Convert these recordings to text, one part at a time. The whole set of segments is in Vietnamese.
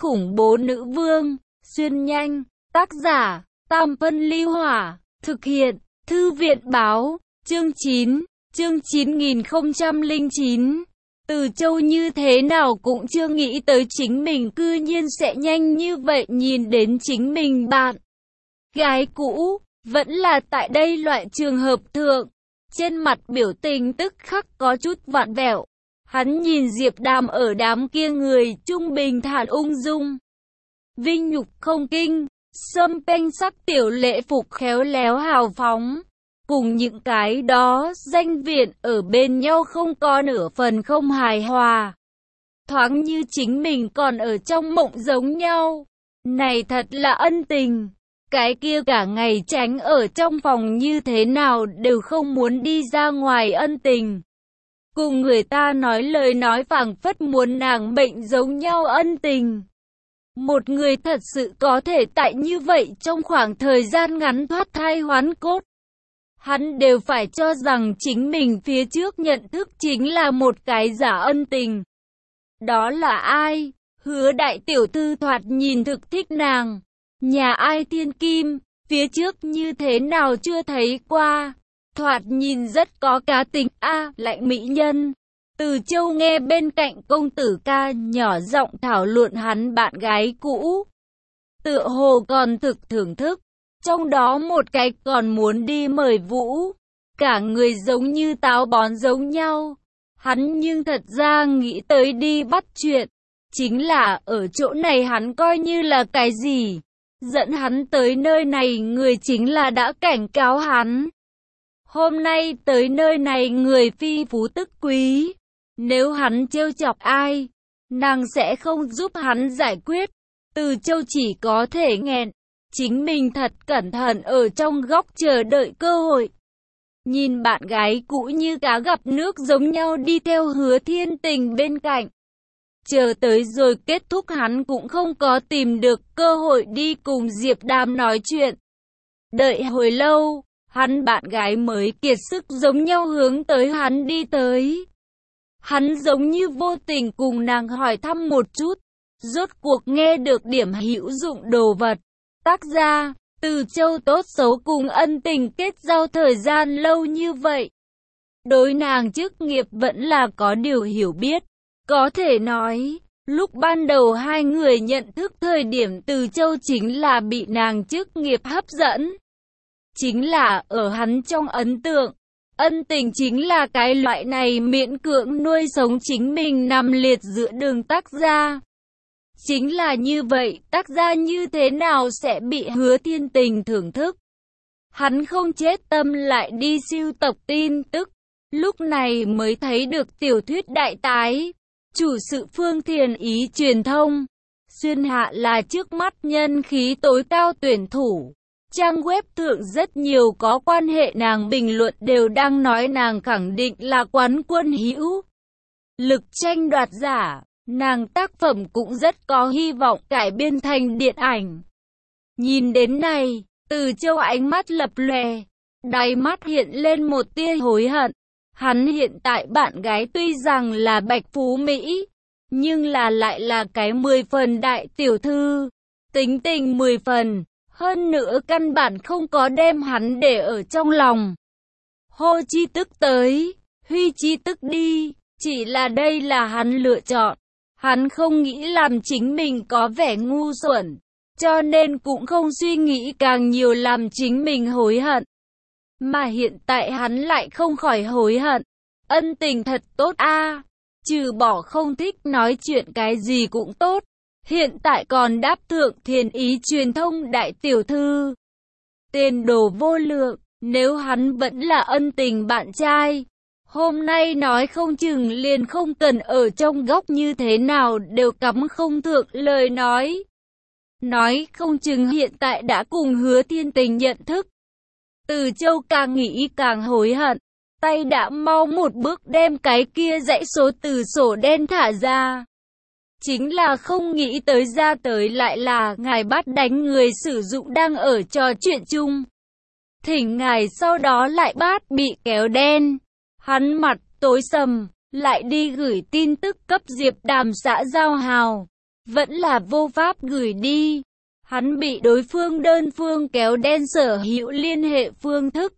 khủng bố nữ vương, xuyên nhanh, tác giả, Tam Phân Ly Hỏa, thực hiện, Thư viện báo, chương 9, chương 9009. Từ Châu như thế nào cũng chưa nghĩ tới chính mình cư nhiên sẽ nhanh như vậy nhìn đến chính mình bạn gái cũ, vẫn là tại đây loại trường hợp thượng. Trên mặt biểu tình tức khắc có chút vặn vẹo. Hắn nhìn Diệp Đàm ở đám kia người trung bình thản ung dung, vinh nhục không kinh, xâm panh sắc tiểu lễ phục khéo léo hào phóng, cùng những cái đó danh viện ở bên nhau không có nửa phần không hài hòa. Thoáng như chính mình còn ở trong mộng giống nhau. Này thật là ân tình. Cái kia cả ngày tránh ở trong phòng như thế nào đều không muốn đi ra ngoài ân tình. Cùng người ta nói lời nói phảng phất muốn nàng bệnh giống nhau ân tình. Một người thật sự có thể tại như vậy trong khoảng thời gian ngắn thoát thai hoán cốt. Hắn đều phải cho rằng chính mình phía trước nhận thức chính là một cái giả ân tình. Đó là ai? Hứa đại tiểu thư thoạt nhìn thực thích nàng. Nhà ai thiên kim, phía trước như thế nào chưa thấy qua. Thoạt nhìn rất có cá tính lạnh mỹ nhân. Từ Châu nghe bên cạnh công tử ca nhỏ giọng thảo luận hắn bạn gái cũ. Tựa hồ còn thực thưởng thức. Trong đó một cái còn muốn đi mời Vũ. Cả người giống như táo bón giống nhau. Hắn nhưng thật ra nghĩ tới đi bắt chuyện. Chính là ở chỗ này hắn coi như là cái gì? Dẫn hắn tới nơi này người chính là đã cảnh cáo hắn. Hôm nay tới nơi này người phi phú tức quý. Nếu hắn trêu chọc ai, nàng sẽ không giúp hắn giải quyết. Từ Châu chỉ có thể nghẹn. Chính mình thật cẩn thận ở trong góc chờ đợi cơ hội. Nhìn bạn gái cũ như cá gặp nước giống nhau đi theo Hứa Thiên Tình bên cạnh. Chờ tới rồi kết thúc hắn cũng không có tìm được cơ hội đi cùng Diệp Đàm nói chuyện. Đợi hồi lâu, hắn bạn gái mới kiệt sức giống nhau hướng tới hắn đi tới. Hắn giống như vô tình cùng nàng hỏi thăm một chút, rốt cuộc nghe được điểm hữu dụng đồ vật. Tác gia, Từ Châu tốt xấu cùng ân tình kết giao thời gian lâu như vậy. Đối nàng chức nghiệp vẫn là có điều hiểu biết. Có thể nói, lúc ban đầu hai người nhận thức thời điểm Từ Châu chính là bị nàng chức nghiệp hấp dẫn. Chính là ở hắn trong ấn tượng, ân tình chính là cái loại này miễn cưỡng nuôi sống chính mình nằm liệt giữa đường tác gia. Chính là như vậy, tác gia như thế nào sẽ bị Hứa Thiên Tình thưởng thức? Hắn không chết tâm lại đi sưu tập tin tức, lúc này mới thấy được tiểu thuyết đại tái. Chủ sự Phương Thiền Ý truyền thông. Xuyên Hạ là trước mắt nhân khí tối cao tuyển thủ. Trang web thượng rất nhiều có quan hệ nàng bình luận đều đang nói nàng khẳng định là quán quân hữu lực tranh đoạt giả. Nàng tác phẩm cũng rất có hy vọng cải biên thành điện ảnh. Nhìn đến này, Từ Châu ánh mắt lập lòe, đáy mắt hiện lên một tia hối hận. Hắn hiện tại bạn gái tuy rằng là bạch phú Mỹ, nhưng lại là cái 10 phần đại tiểu thư. Tính tình 10 phần, hơn nữa căn bản không có đem hắn để ở trong lòng. Hô chi tức tới, huy chi tức đi, chỉ là đây là hắn lựa chọn. Hắn không nghĩ làm chính mình có vẻ ngu xuẩn, cho nên cũng không suy nghĩ càng nhiều làm chính mình hối hận. Mà hiện tại hắn lại không khỏi hối hận. Ân tình thật tốt trừ bỏ không thích nói chuyện cái gì cũng tốt. Hiện tại còn đáp thượng Thiền Ý truyền thông đại tiểu thư. Tiền đồ vô lượng, nếu hắn vẫn là ân tình bạn trai. Hôm nay nói không chừng liền không cần ở trong góc như thế nào đều cắm không thượng lời nói. Nói không chừng hiện tại đã cùng Hứa Thiên Tình nhận thức. Từ Châu càng nghĩ càng hối hận. Tay đã mau một bước đem cái kia dãy số từ sổ đen thả ra. Chính là không nghĩ tới ra tới lại là ngài bắt đánh người sử dụng đang ở trò chuyện chung. Thỉnh ngài sau đó lại bắt bị kéo đen. Hắn mặt tối sầm, lại đi gửi tin tức cấp Diệp Đàm xã giao hào. vẫn là vô pháp gửi đi. Hắn bị đối phương đơn phương kéo đen sở hữu liên hệ phương thức.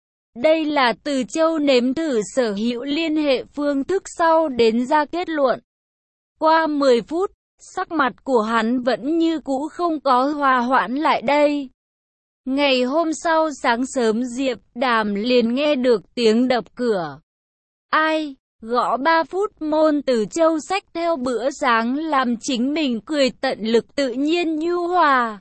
Đây là Từ Châu nếm thử sở hữu liên hệ phương thức sau đến ra kết luận. Qua 10 phút, sắc mặt của hắn vẫn như cũ không có hòa hoãn lại đây. Ngày hôm sau sáng sớm Diệp Đàm liền nghe được tiếng đập cửa. Ai? Gõ 3 phút môn Từ Châu xách theo bữa sáng làm chính mình cười tận lực tự nhiên nhu hòa.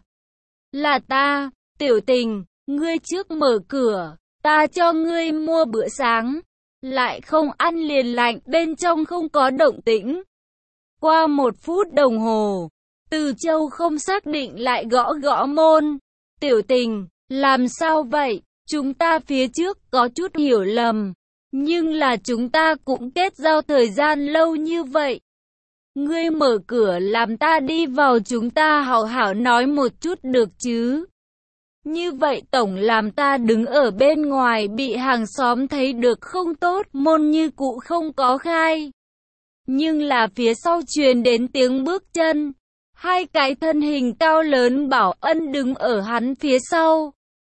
Là ta, Tiểu Tình, ngươi trước mở cửa, ta cho ngươi mua bữa sáng. Lại không ăn liền lạnh, bên trong không có động tĩnh. Qua 1 phút đồng hồ, Từ Châu không xác định lại gõ gõ môn. Tiểu Tình, làm sao vậy? Chúng ta phía trước có chút hiểu lầm. Nhưng là chúng ta cũng kết giao thời gian lâu như vậy. Ngươi mở cửa làm ta đi vào, chúng ta hảo hảo nói một chút được chứ? Như vậy tổng làm ta đứng ở bên ngoài bị hàng xóm thấy được không tốt, môn như cũ không có khai. Nhưng là phía sau truyền đến tiếng bước chân. 2 cái thân hình cao lớn Bảo Ân đứng ở hắn phía sau.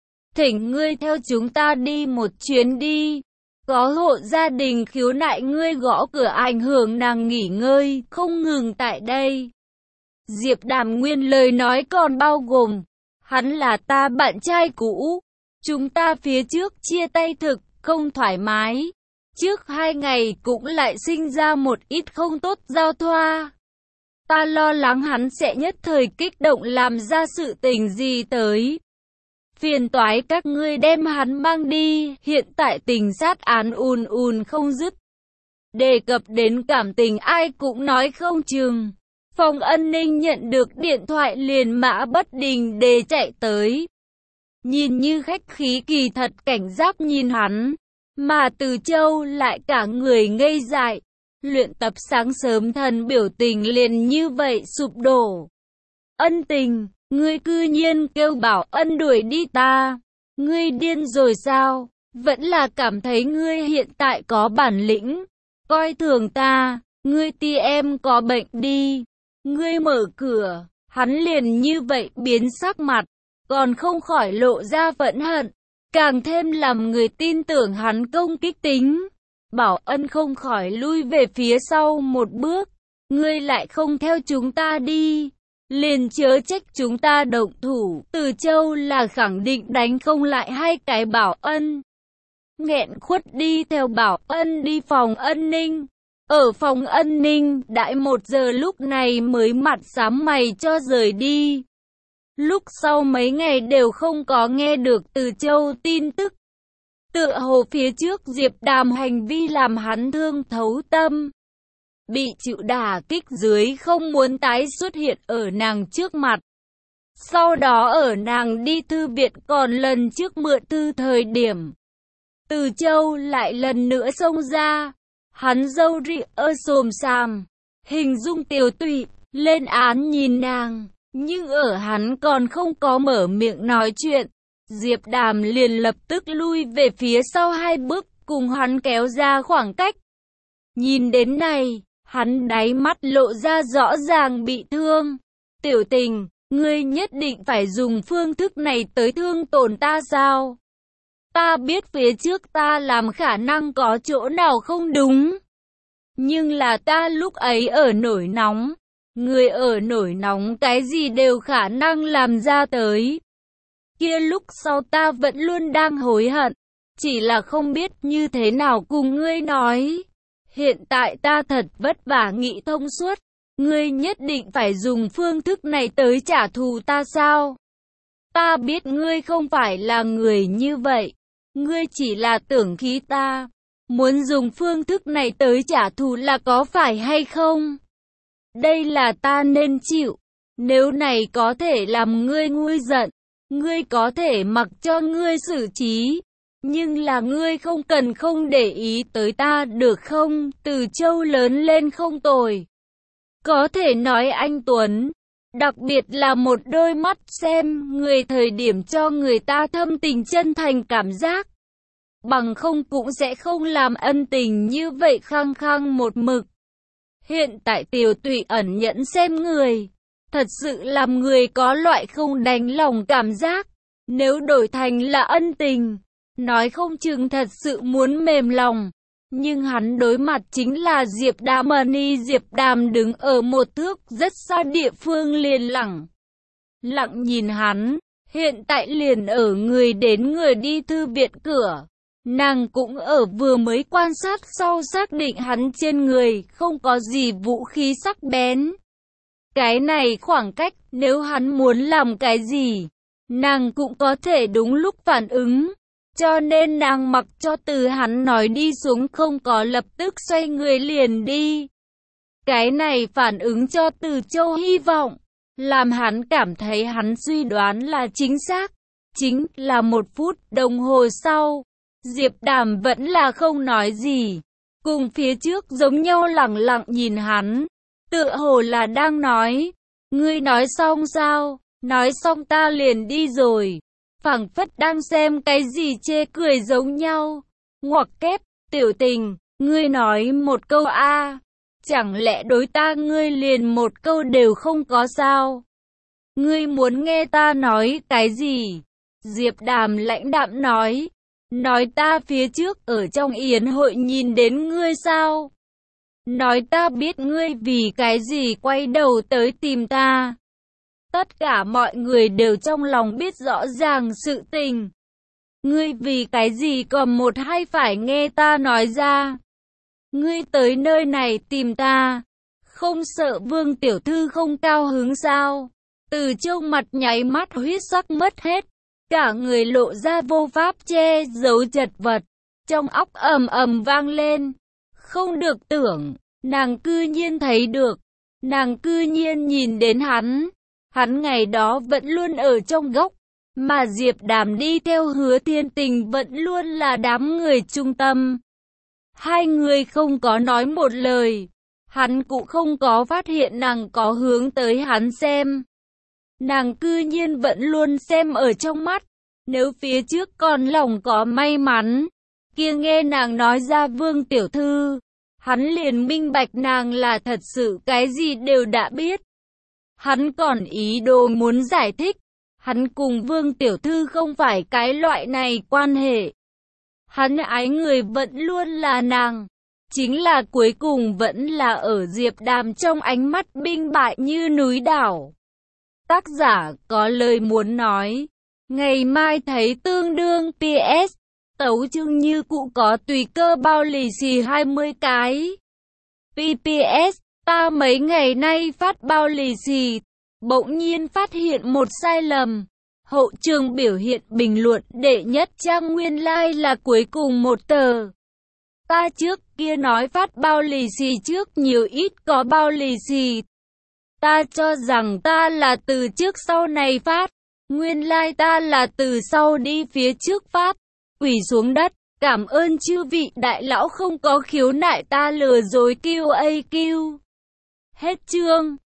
Thỉnh ngươi theo chúng ta đi một chuyến đi. Có hộ gia đình khiếu nại ngươi gõ cửa ảnh hưởng nàng nghỉ ngơi, không ngừng tại đây. Diệp Đàm nguyên lời nói còn bao gồm, hắn là ta bạn trai cũ. Chúng ta phía trước chia tay thực, không thoải mái. Trước 2 ngày cũng lại sinh ra một ít không tốt giao thoa. Ta lo lắng hắn sẽ nhất thời kích động làm ra sự tình gì tới. Phiền toái các ngươi đem hắn mang đi, hiện tại tình sát án ùn ùn không dứt. Đề cập đến cảm tình ai cũng nói không chừng. Phòng Ân Ninh nhận được điện thoại liền mã bất đình để chạy tới. Nhìn như khách khí kỳ thật cảnh giác nhìn hắn, mà Từ Châu lại cả người ngây dại. Luyện tập sáng sớm thần biểu tình liền như vậy sụp đổ. Ân Tình, ngươi cư nhiên kêu Bảo Ân đuổi đi ta. Ngươi điên rồi sao? Vẫn là cảm thấy ngươi hiện tại có bản lĩnh. Coi thường ta, ngươi ti em có bệnh đi. Ngươi mở cửa, hắn liền như vậy biến sắc mặt, còn không khỏi lộ ra phẫn hận. Càng thêm làm người tin tưởng hắn công kích tính. Bảo Ân không khỏi lui về phía sau một bước. Ngươi lại không theo chúng ta đi, liền chớ trách chúng ta động thủ. Từ Châu là khẳng định đánh không lại 2 cái Bảo Ân. Nghẹn khuất đi theo Bảo Ân đi phòng Ân Ninh. Ở phòng Ân Ninh, đãi 1 giờ lúc này mới mặt xám mày cho rời đi. Lúc sau mấy ngày đều không có nghe được Từ Châu tin tức. Tựa hồ phía trước Diệp Đàm hành vi làm hắn thương thấu tâm. Bị chịu đả kích dưới không muốn tái xuất hiện ở nàng trước mặt. Sau đó ở nàng đi thư viện còn lần trước mượn thư thời điểm, Từ Châu lại lần nữa xông ra. Hắn râu ria xồm xoàm, hình dung tiều tụy, lên án nhìn nàng. Nhưng ở hắn còn không có mở miệng nói chuyện, Diệp Đàm liền lập tức lui về phía sau 2 bước, cùng hắn kéo ra khoảng cách. Nhìn đến này, hắn đáy mắt lộ ra rõ ràng bị thương. Tiểu Tình, ngươi nhất định phải dùng phương thức này tới thương tổn ta sao? Ta biết phía trước ta làm khả năng có chỗ nào không đúng. Nhưng là ta lúc ấy ở nổi nóng. Người ở nổi nóng cái gì đều khả năng làm ra tới. Kia lúc sau ta vẫn luôn đang hối hận. Chỉ là không biết như thế nào cùng ngươi nói. Hiện tại ta thật vất vả nghĩ thông suốt. Ngươi nhất định phải dùng phương thức này tới trả thù ta sao? Ta biết ngươi không phải là người như vậy. Ngươi chỉ là tưởng khí ta. Muốn dùng phương thức này tới trả thù là có phải hay không? Đây là ta nên chịu. Nếu này có thể làm ngươi nguôi giận, ngươi có thể mặc cho ngươi xử trí. Nhưng là ngươi không cần không để ý tới ta được không? Từ Châu lớn lên không tồi. Có thể nói anh Tuấn. Đặc biệt là một đôi mắt xem người thời điểm cho người ta thâm tình chân thành cảm giác. Bằng không cũng sẽ không làm ân tình như vậy khăng khăng một mực. Hiện tại Tiểu Tụy ẩn nhẫn xem người, thật sự làm người có loại không đành lòng cảm giác. Nếu đổi thành là ân tình, nói không chừng thật sự muốn mềm lòng. Nhưng hắn đối mặt chính là Diệp Đàm. Diệp Đàm đứng ở một thước rất xa địa phương liền lặng nhìn hắn. Hiện tại liền ở người đến người đi thư viện cửa. Nàng cũng ở vừa mới quan sát sau xác định hắn trên người không có gì vũ khí sắc bén. Cái này khoảng cách, nếu hắn muốn làm cái gì, nàng cũng có thể đúng lúc phản ứng. Cho nên nàng mặc cho từ hắn nói đi xuống, không có lập tức xoay người liền đi. Cái này phản ứng cho Từ Châu hy vọng, làm hắn cảm thấy hắn suy đoán là chính xác. Chính là 1 phút đồng hồ sau, Diệp Đàm vẫn là không nói gì, cùng phía trước giống nhau lẳng lặng nhìn hắn, tựa hồ là đang nói, ngươi nói xong sao, nói xong ta liền đi rồi, phảng phất đang xem cái gì chê cười giống nhau. Ngoặc kép, Tiểu Tình, ngươi nói một câu a, chẳng lẽ đối ta ngươi liền một câu đều không có sao? Ngươi muốn nghe ta nói cái gì? Diệp Đàm lãnh đạm nói ta phía trước ở trong yến hội nhìn đến ngươi sao? Nói ta biết ngươi vì cái gì quay đầu tới tìm ta. Tất cả mọi người đều trong lòng biết rõ ràng sự tình. Ngươi vì cái gì còn một hay phải nghe ta nói ra? Ngươi tới nơi này tìm ta, không sợ Vương tiểu thư không cao hứng sao? Từ Châu mặt nháy mắt huyết sắc mất hết, cả người lộ ra vô pháp che giấu chật vật, trong óc ầm ầm vang lên. Không được tưởng, nàng cư nhiên thấy được, nàng cư nhiên nhìn đến hắn. Hắn ngày đó vẫn luôn ở trong góc, mà Diệp Đàm đi theo Hứa Thiên Tình vẫn luôn là đám người trung tâm. Hai người không có nói một lời, hắn cũng không có phát hiện nàng có hướng tới hắn xem. Nàng cư nhiên vẫn luôn xem ở trong mắt, nếu phía trước còn lòng có may mắn, kia nghe nàng nói ra Vương tiểu thư, hắn liền minh bạch nàng là thật sự cái gì đều đã biết. Hắn còn ý đồ muốn giải thích, hắn cùng Vương tiểu thư không phải cái loại này quan hệ. Hắn ái người vẫn luôn là nàng, chính là cuối cùng vẫn là ở Diệp Đàm trong ánh mắt binh bại như núi đảo. Tác giả có lời muốn nói, ngày mai thấy tương đương PS, tấu chương như cũ có tùy cơ bao lì xì 20 cái. PPS, ta mấy ngày nay phát bao lì xì, bỗng nhiên phát hiện một sai lầm. Hậu trường biểu hiện bình luận đệ nhất trang nguyên lai là cuối cùng một tờ. Ta trước kia nói phát bao lì xì trước nhiều ít có bao lì xì. Ta cho rằng ta là từ trước sau này phát, nguyên lai ta là từ sau đi phía trước phát. Quỳ xuống đất, cảm ơn chư vị đại lão không có khiếu nại ta lừa dối QAQ. Hết chương.